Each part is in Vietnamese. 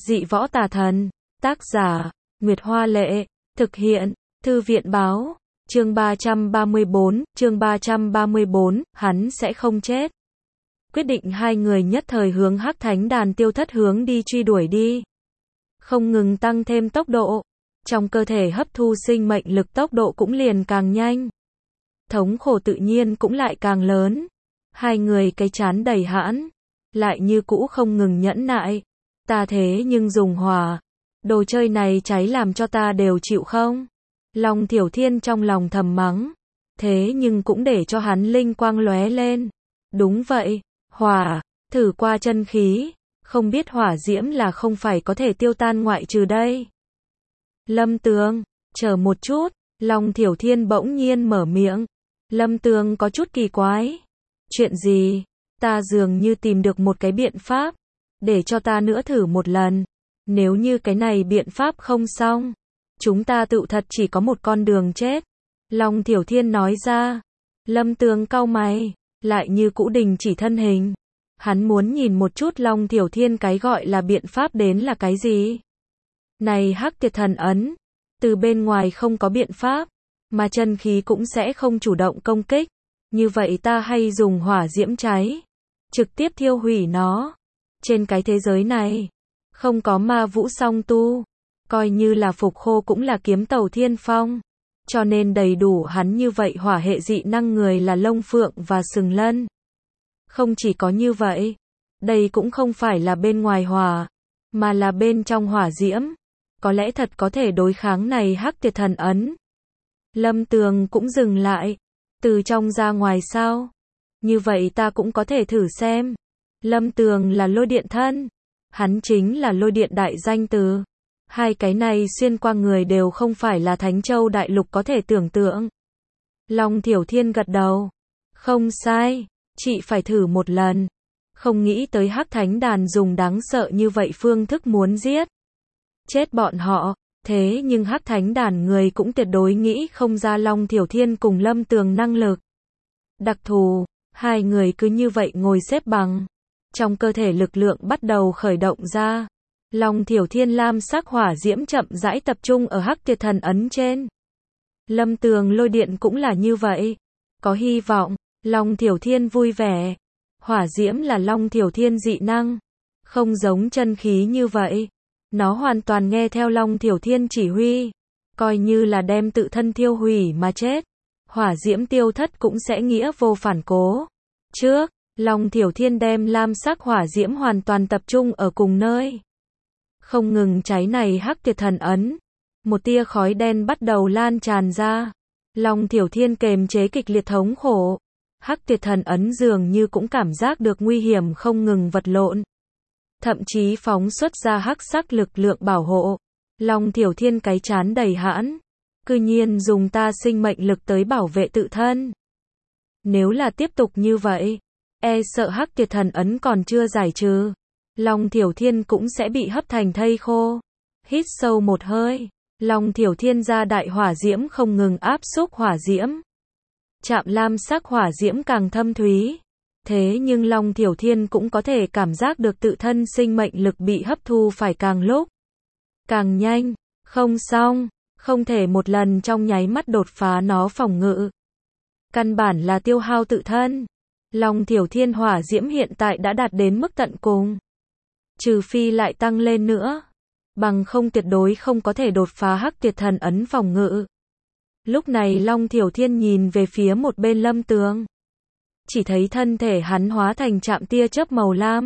Dị võ tà thần. Tác giả, Nguyệt Hoa Lệ. Thực hiện, Thư viện Báo. Chương 334, hắn sẽ không chết. Quyết định hai người nhất thời hướng Hắc Thánh Đàn Tiêu Thất hướng đi truy đuổi đi. Không ngừng tăng thêm tốc độ. Trong cơ thể hấp thu sinh mệnh lực tốc độ cũng liền càng nhanh. Thống khổ tự nhiên cũng lại càng lớn. Hai người cái chán đầy hãn. Lại như cũ không ngừng nhẫn nại. Ta thế nhưng dùng hỏa. Đồ chơi này cháy làm cho ta đều chịu không? Long Thiểu Thiên trong lòng thầm mắng. Thế nhưng cũng để cho hắn linh quang lóe lên. Đúng vậy, hỏa, thử qua chân khí. Không biết hỏa diễm là không phải có thể tiêu tan ngoại trừ đây. Lâm Tường, chờ một chút, Long Thiểu Thiên bỗng nhiên mở miệng. Lâm Tường có chút kỳ quái. Chuyện gì? Ta dường như tìm được một cái biện pháp. Để cho ta nữa thử một lần. Nếu như cái này biện pháp không xong, chúng ta tựu thật chỉ có một con đường chết. Long Thiểu Thiên nói ra. Lâm Tường cau mày, lại như cũ đình chỉ thân hình. Hắn muốn nhìn một chút Long Thiểu Thiên cái gọi là biện pháp đến là cái gì. Này Hắc Tiệt Thần Ấn, từ bên ngoài không có biện pháp, mà chân khí cũng sẽ không chủ động công kích. Như vậy ta hay dùng hỏa diễm cháy, trực tiếp thiêu hủy nó. Trên cái thế giới này, không có ma vũ song tu, coi như là phục khô cũng là kiếm tàu thiên phong. Cho nên đầy đủ hắn như vậy hỏa hệ dị năng người là Lông Phượng và Sừng Lân. Không chỉ có như vậy, đây cũng không phải là bên ngoài hỏa, mà là bên trong hỏa diễm. Có lẽ thật có thể đối kháng này Hắc Tiệt Thần Ấn. Lâm Tường cũng dừng lại. Từ trong ra ngoài sao? Như vậy ta cũng có thể thử xem. Lâm Tường là lôi điện thân. Hắn chính là lôi điện đại danh từ. Hai cái này xuyên qua người đều không phải là Thánh Châu Đại Lục có thể tưởng tượng. Long Thiểu Thiên gật đầu. Không sai, chị phải thử một lần. Không nghĩ tới Hắc Thánh Đàn dùng đáng sợ như vậy phương thức muốn giết chết bọn họ. Thế nhưng Hắc Thánh Đàn người cũng tuyệt đối nghĩ không ra Long Thiểu Thiên cùng Lâm Tường năng lực đặc thù. Hai người cứ như vậy ngồi xếp bằng. Trong cơ thể lực lượng bắt đầu khởi động ra. Long Thiểu Thiên lam sắc hỏa diễm chậm rãi tập trung ở Hắc Tiệt Thần Ấn trên. Lâm Tường lôi điện cũng là như vậy. Có hy vọng. Long Thiểu Thiên vui vẻ. Hỏa diễm là Long Thiểu Thiên dị năng. Không giống chân khí như vậy. Nó hoàn toàn nghe theo Long Thiểu Thiên chỉ huy. Coi như là đem tự thân thiêu hủy mà chết. Hỏa diễm tiêu thất cũng sẽ nghĩa vô phản cố. Trước, Long Thiểu Thiên đem lam sắc hỏa diễm hoàn toàn tập trung ở cùng nơi. Không ngừng cháy này Hắc Tiệt Thần Ấn. Một tia khói đen bắt đầu lan tràn ra. Long Thiểu Thiên kềm chế kịch liệt thống khổ. Hắc Tiệt Thần Ấn dường như cũng cảm giác được nguy hiểm không ngừng vật lộn. Thậm chí phóng xuất ra hắc sắc lực lượng bảo hộ. Long Thiểu Thiên cái chán đầy hãn. Cư nhiên dùng ta sinh mệnh lực tới bảo vệ tự thân. Nếu là tiếp tục như vậy, e sợ Hắc Tiệt Thần Ấn còn chưa giải trừ. Long Thiểu Thiên cũng sẽ bị hấp thành thây khô. Hít sâu một hơi. Long Thiểu Thiên ra đại hỏa diễm không ngừng áp xúc hỏa diễm. Chạm lam sắc hỏa diễm càng thâm thúy. Thế nhưng Long Thiểu Thiên cũng có thể cảm giác được tự thân sinh mệnh lực bị hấp thu phải càng lúc càng nhanh. Không xong, không thể một lần trong nháy mắt đột phá nó phòng ngự. Căn bản là tiêu hao tự thân. Long Thiểu Thiên hỏa diễm hiện tại đã đạt đến mức tận cùng. Trừ phi lại tăng lên nữa. Bằng không tuyệt đối không có thể đột phá Hắc Tiệt Thần Ấn phòng ngự. Lúc này Long Thiểu Thiên nhìn về phía một bên Lâm Tường. Chỉ thấy thân thể hắn hóa thành chạm tia chớp màu lam.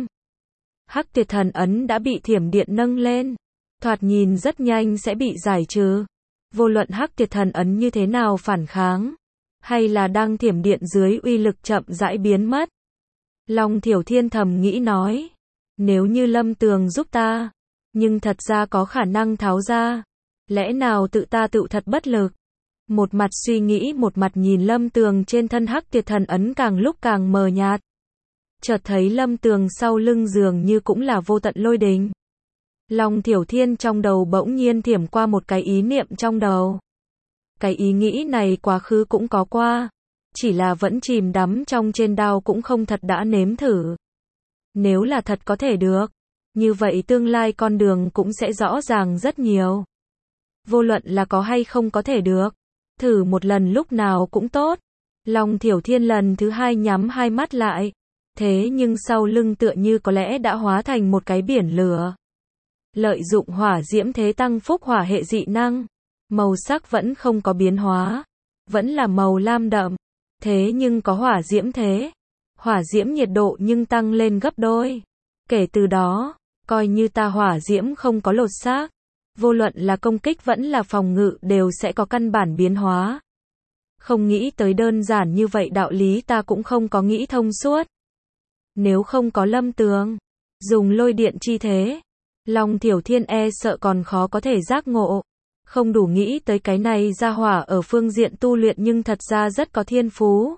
Hắc Tiệt Thần Ấn đã bị thiểm điện nâng lên. Thoạt nhìn rất nhanh sẽ bị giải trừ. Vô luận Hắc Tiệt Thần Ấn như thế nào phản kháng. Hay là đang thiểm điện dưới uy lực chậm rãi biến mất. Long Thiểu Thiên thầm nghĩ nói. Nếu như Lâm Tường giúp ta. Nhưng thật ra có khả năng tháo ra. Lẽ nào tự ta tự thật bất lực. Một mặt suy nghĩ một mặt nhìn Lâm Tường trên thân Hắc Tiệt Thần Ấn càng lúc càng mờ nhạt. Chợt thấy Lâm Tường sau lưng dường như cũng là vô tận lôi đình. Long Thiểu Thiên trong đầu bỗng nhiên thiểm qua một cái ý niệm trong đầu. Cái ý nghĩ này quá khứ cũng có qua. Chỉ là vẫn chìm đắm trong trên đao cũng không thật đã nếm thử. Nếu là thật có thể được. Như vậy tương lai con đường cũng sẽ rõ ràng rất nhiều. Vô luận là có hay không có thể được. Thử một lần lúc nào cũng tốt. Long Thiểu Thiên lần thứ hai nhắm hai mắt lại. Thế nhưng sau lưng tựa như có lẽ đã hóa thành một cái biển lửa. Lợi dụng hỏa diễm thế tăng phúc hỏa hệ dị năng. Màu sắc vẫn không có biến hóa. Vẫn là màu lam đậm. Thế nhưng có hỏa diễm thế. Hỏa diễm nhiệt độ nhưng tăng lên gấp đôi. Kể từ đó, coi như ta hỏa diễm không có lột xác. Vô luận là công kích vẫn là phòng ngự đều sẽ có căn bản biến hóa. Không nghĩ tới đơn giản như vậy đạo lý ta cũng không có nghĩ thông suốt. Nếu không có Lâm Tường, dùng lôi điện chi thế, Long Thiểu Thiên e sợ còn khó có thể giác ngộ. Không đủ nghĩ tới cái này ra hỏa ở phương diện tu luyện nhưng thật ra rất có thiên phú.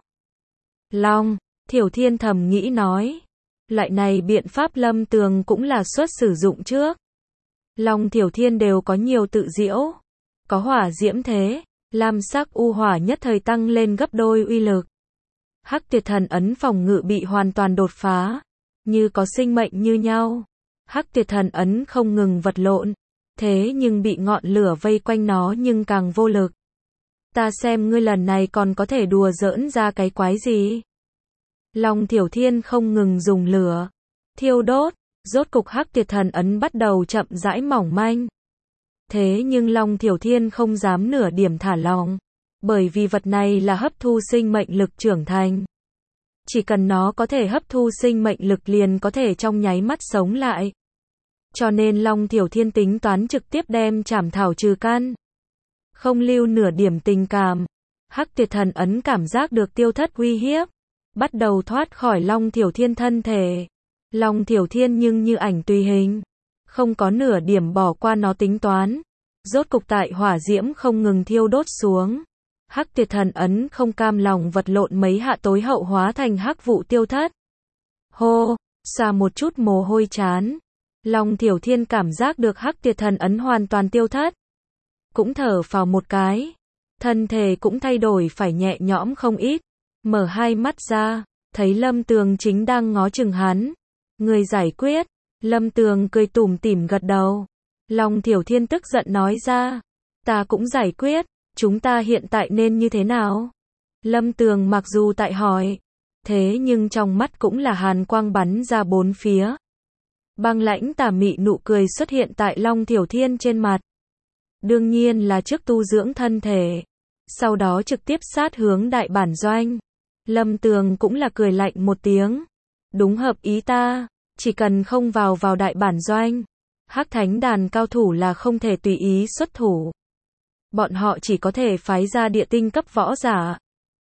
Long Thiểu Thiên thầm nghĩ nói. Loại này biện pháp Lâm Tường cũng là xuất sử dụng trước. Long Thiểu Thiên đều có nhiều tự diễu. Có hỏa diễm thế, lam sắc u hỏa nhất thời tăng lên gấp đôi uy lực. Hắc Tuyệt Thần ấn phòng ngự bị hoàn toàn đột phá, như có sinh mệnh như nhau. Hắc Tuyệt Thần ấn không ngừng vật lộn, thế nhưng bị ngọn lửa vây quanh nó nhưng càng vô lực. Ta xem ngươi lần này còn có thể đùa giỡn ra cái quái gì. Long Thiểu Thiên không ngừng dùng lửa, thiêu đốt, rốt cục Hắc Tuyệt Thần ấn bắt đầu chậm rãi mỏng manh. Thế nhưng Long Thiểu Thiên không dám nửa điểm thả lỏng, bởi vì vật này là hấp thu sinh mệnh lực trưởng thành. Chỉ cần nó có thể hấp thu sinh mệnh lực liền có thể trong nháy mắt sống lại. Cho nên Long Thiểu Thiên tính toán trực tiếp đem trảm thảo trừ căn. Không lưu nửa điểm tình cảm. Hắc Tuyệt Thần ấn cảm giác được tiêu thất uy hiếp, bắt đầu thoát khỏi Long Thiểu Thiên thân thể. Long Thiểu Thiên nhưng như ảnh tùy hình, không có nửa điểm bỏ qua nó tính toán. Rốt cục tại hỏa diễm không ngừng thiêu đốt xuống. Hắc Tuyệt Thần ấn không cam lòng vật lộn mấy hạ tối hậu hóa thành hắc vụ tiêu thất. Hô, xả một chút mồ hôi chán. Long Thiểu Thiên cảm giác được Hắc Tuyệt Thần ấn hoàn toàn tiêu thất. Cũng thở phào một cái. Thân thể cũng thay đổi phải nhẹ nhõm không ít. Mở hai mắt ra, thấy Lâm Tường chính đang ngó chừng hắn. Người giải quyết. Lâm Tường cười tủm tỉm gật đầu. Long Thiểu Thiên tức giận nói ra. Ta cũng giải quyết. Chúng ta hiện tại nên như thế nào? Lâm Tường mặc dù tại hỏi, thế nhưng trong mắt cũng là hàn quang bắn ra bốn phía. Băng lãnh tà mị nụ cười xuất hiện tại Long Thiểu Thiên trên mặt. Đương nhiên là trước tu dưỡng thân thể, sau đó trực tiếp sát hướng đại bản doanh. Lâm Tường cũng là cười lạnh một tiếng. Đúng hợp ý ta, chỉ cần không vào đại bản doanh, Hắc Thánh đàn cao thủ là không thể tùy ý xuất thủ. Bọn họ chỉ có thể phái ra địa tinh cấp võ giả.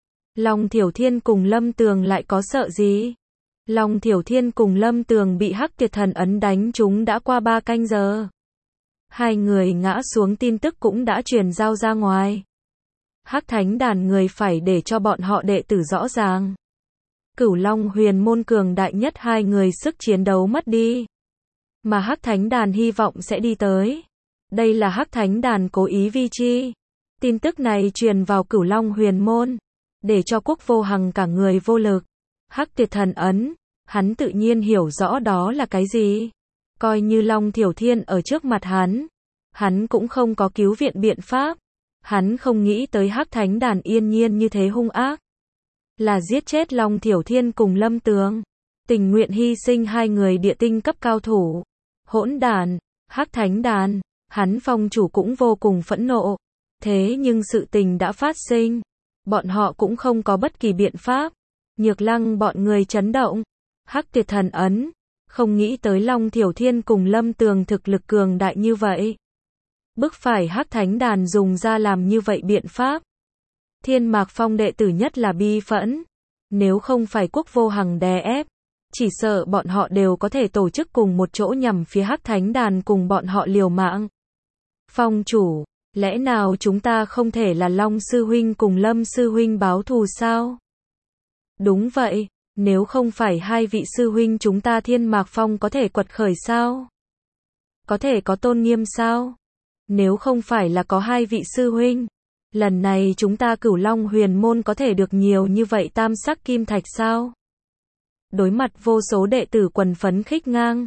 Long Thiểu Thiên cùng Lâm Tường lại có sợ gì? Long Thiểu Thiên cùng Lâm Tường bị Hắc Tuyệt Thần ấn đánh trúng đã qua 3 canh giờ. Hai người ngã xuống tin tức cũng đã truyền giao ra ngoài. Hắc Thánh đàn người phải để cho bọn họ đệ tử rõ ràng. Cửu Long Huyền môn cường đại nhất hai người sức chiến đấu mất đi, mà Hắc Thánh đàn hy vọng sẽ đi tới. Đây là Hắc Thánh đàn cố ý vi chi. Tin tức này truyền vào Cửu Long Huyền môn, để cho Quốc Vô Hằng cả người vô lực. Hắc Tuyệt Thần ấn, hắn tự nhiên hiểu rõ đó là cái gì. Coi như Long Thiểu Thiên ở trước mặt hắn cũng không có cứu viện biện pháp. Hắn không nghĩ tới Hắc Thánh đàn yên nhiên như thế hung ác. Là giết chết Long Thiểu Thiên cùng Lâm Tường, tình nguyện hy sinh hai người địa tinh cấp cao thủ. Hỗn đàn, Hắc Thánh đàn, hắn phong chủ cũng vô cùng phẫn nộ. Thế nhưng sự tình đã phát sinh, bọn họ cũng không có bất kỳ biện pháp. Nhược Lăng bọn người chấn động. Hắc Tuyệt Thần ấn, không nghĩ tới Long Thiểu Thiên cùng Lâm Tường thực lực cường đại như vậy. Bức phải Hắc Thánh đàn dùng ra làm như vậy biện pháp. Thiên Mạc Phong đệ tử nhất là bi phẫn. Nếu không phải Quốc Vô Hằng đè ép, chỉ sợ bọn họ đều có thể tổ chức cùng một chỗ nhằm phía Hắc Thánh đàn cùng bọn họ liều mạng. Phong chủ, lẽ nào chúng ta không thể là Long sư huynh cùng Lâm sư huynh báo thù sao? Đúng vậy, nếu không phải hai vị sư huynh chúng ta Thiên Mạc Phong có thể quật khởi sao? Có thể có tôn nghiêm sao? Nếu không phải là có hai vị sư huynh, lần này chúng ta Cửu Long Huyền môn có thể được nhiều như vậy tam sắc kim thạch sao? Đối mặt vô số đệ tử quần phấn khích ngang,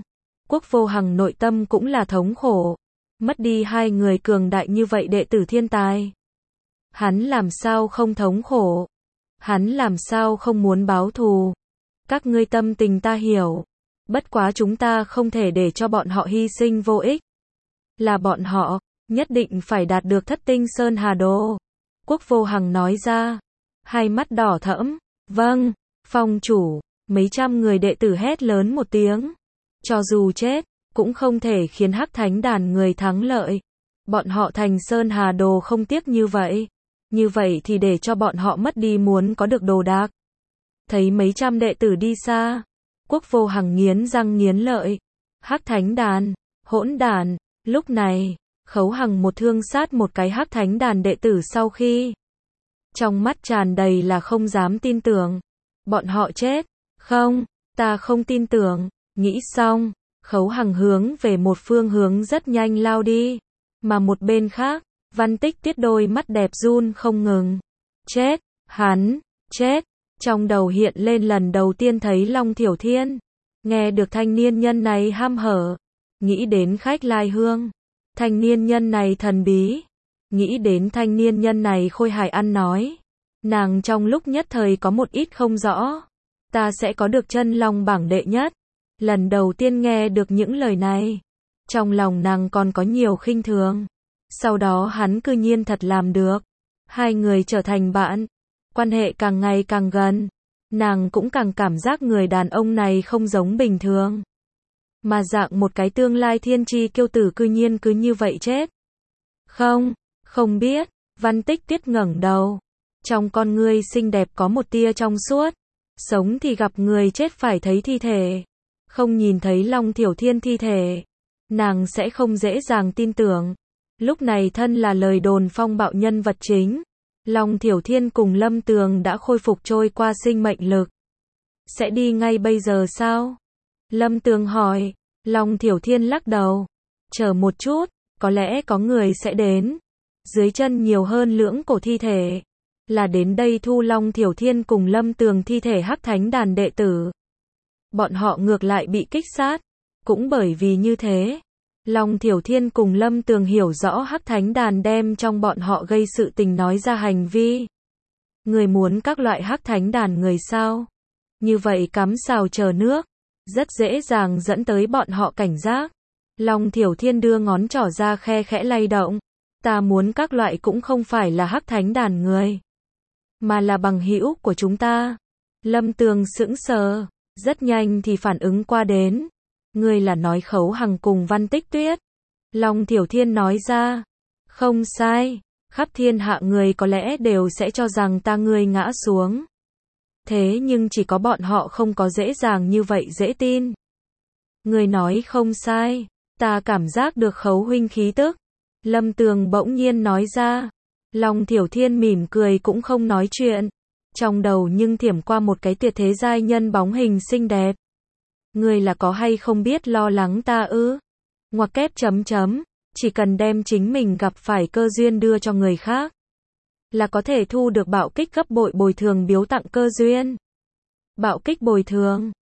Quốc Vô Hằng nội tâm cũng là thống khổ. Mất đi hai người cường đại như vậy đệ tử thiên tài. Hắn làm sao không thống khổ? Hắn làm sao không muốn báo thù? Các ngươi tâm tình ta hiểu. Bất quá chúng ta không thể để cho bọn họ hy sinh vô ích. Là bọn họ, nhất định phải đạt được Thất Tinh Sơn Hà Đồ. Quốc Vô Hằng nói ra. Hai mắt đỏ thẫm. Vâng, phong chủ. Mấy trăm người đệ tử hét lớn một tiếng. Cho dù chết, cũng không thể khiến Hắc Thánh Đàn người thắng lợi. Bọn họ thành Sơn Hà Đồ không tiếc như vậy. Như vậy thì để cho bọn họ mất đi muốn có được đồ đạc. Thấy mấy trăm đệ tử đi xa. Quốc Vô Hằng nghiến răng nghiến lợi. Hắc Thánh Đàn, hỗn đàn. Lúc này, Khấu Hằng một thương sát một cái Hắc Thánh Đàn đệ tử sau khi. Trong mắt tràn đầy là không dám tin tưởng. Bọn họ chết. Không, ta không tin tưởng. Nghĩ xong, Khấu Hằng hướng về một phương hướng rất nhanh lao đi. Mà một bên khác, Văn Tích Tuyết đôi mắt đẹp run không ngừng. Chết, hắn, chết. Trong đầu hiện lên lần đầu tiên thấy Long Thiểu Thiên. Nghe được thanh niên nhân này ham hở. Nghĩ đến Khách Lai Hương. Thanh niên nhân này thần bí. Nghĩ đến thanh niên nhân này khôi hài ăn nói. Nàng trong lúc nhất thời có một ít không rõ. Ta sẽ có được chân long bảng đệ nhất. Lần đầu tiên nghe được những lời này. Trong lòng nàng còn có nhiều khinh thường. Sau đó hắn cư nhiên thật làm được. Hai người trở thành bạn. Quan hệ càng ngày càng gần. Nàng cũng càng cảm giác người đàn ông này không giống bình thường. Mà dạng một cái tương lai thiên tri kiêu tử cư nhiên cứ như vậy chết. Không biết. Văn Tích Tuyết ngẩng đầu. Trong con ngươi xinh đẹp có một tia trong suốt. Sống thì gặp người chết phải thấy thi thể. Không nhìn thấy Long Thiểu Thiên thi thể. Nàng sẽ không dễ dàng tin tưởng. Lúc này thân là lời đồn phong bạo nhân vật chính. Long Thiểu Thiên cùng Lâm Tường đã khôi phục trôi qua sinh mệnh lực. Sẽ đi ngay bây giờ sao? Lâm Tường hỏi. Long Thiểu Thiên lắc đầu. Chờ một chút, có lẽ có người sẽ đến. Dưới chân nhiều hơn lưỡng cổ thi thể. Là đến đây thu Long Thiểu Thiên cùng Lâm Tường thi thể Hắc Thánh Đàn đệ tử. Bọn họ ngược lại bị kích sát. Cũng bởi vì như thế. Long Thiểu Thiên cùng Lâm Tường hiểu rõ Hắc Thánh Đàn đem trong bọn họ gây sự tình nói ra hành vi. Người muốn các loại Hắc Thánh Đàn người sao? Như vậy cắm sào chờ nước. Rất dễ dàng dẫn tới bọn họ cảnh giác. Long Thiểu Thiên đưa ngón trỏ ra khe khẽ lay động. Ta muốn các loại cũng không phải là Hắc Thánh Đàn người. Mà là bằng hữu của chúng ta. Lâm Tường sững sờ. Rất nhanh thì phản ứng qua đến. Ngươi là nói Khấu Hằng cùng Văn Tích Tuyết. Long Thiểu Thiên nói ra. Không sai. Khắp thiên hạ người có lẽ đều sẽ cho rằng ta ngươi ngã xuống. Thế nhưng chỉ có bọn họ không có dễ dàng như vậy dễ tin. Ngươi nói không sai. Ta cảm giác được Khấu huynh khí tức. Lâm Tường bỗng nhiên nói ra. Long Thiểu Thiên mỉm cười cũng không nói chuyện. Trong đầu nhưng thiểm qua một cái tuyệt thế giai nhân bóng hình xinh đẹp. Ngươi là có hay không biết lo lắng ta ư? Ngoặc kép chấm chấm. Chỉ cần đem chính mình gặp phải cơ duyên đưa cho người khác. Là có thể thu được bạo kích gấp bội bồi thường biếu tặng cơ duyên. Bạo kích bồi thường.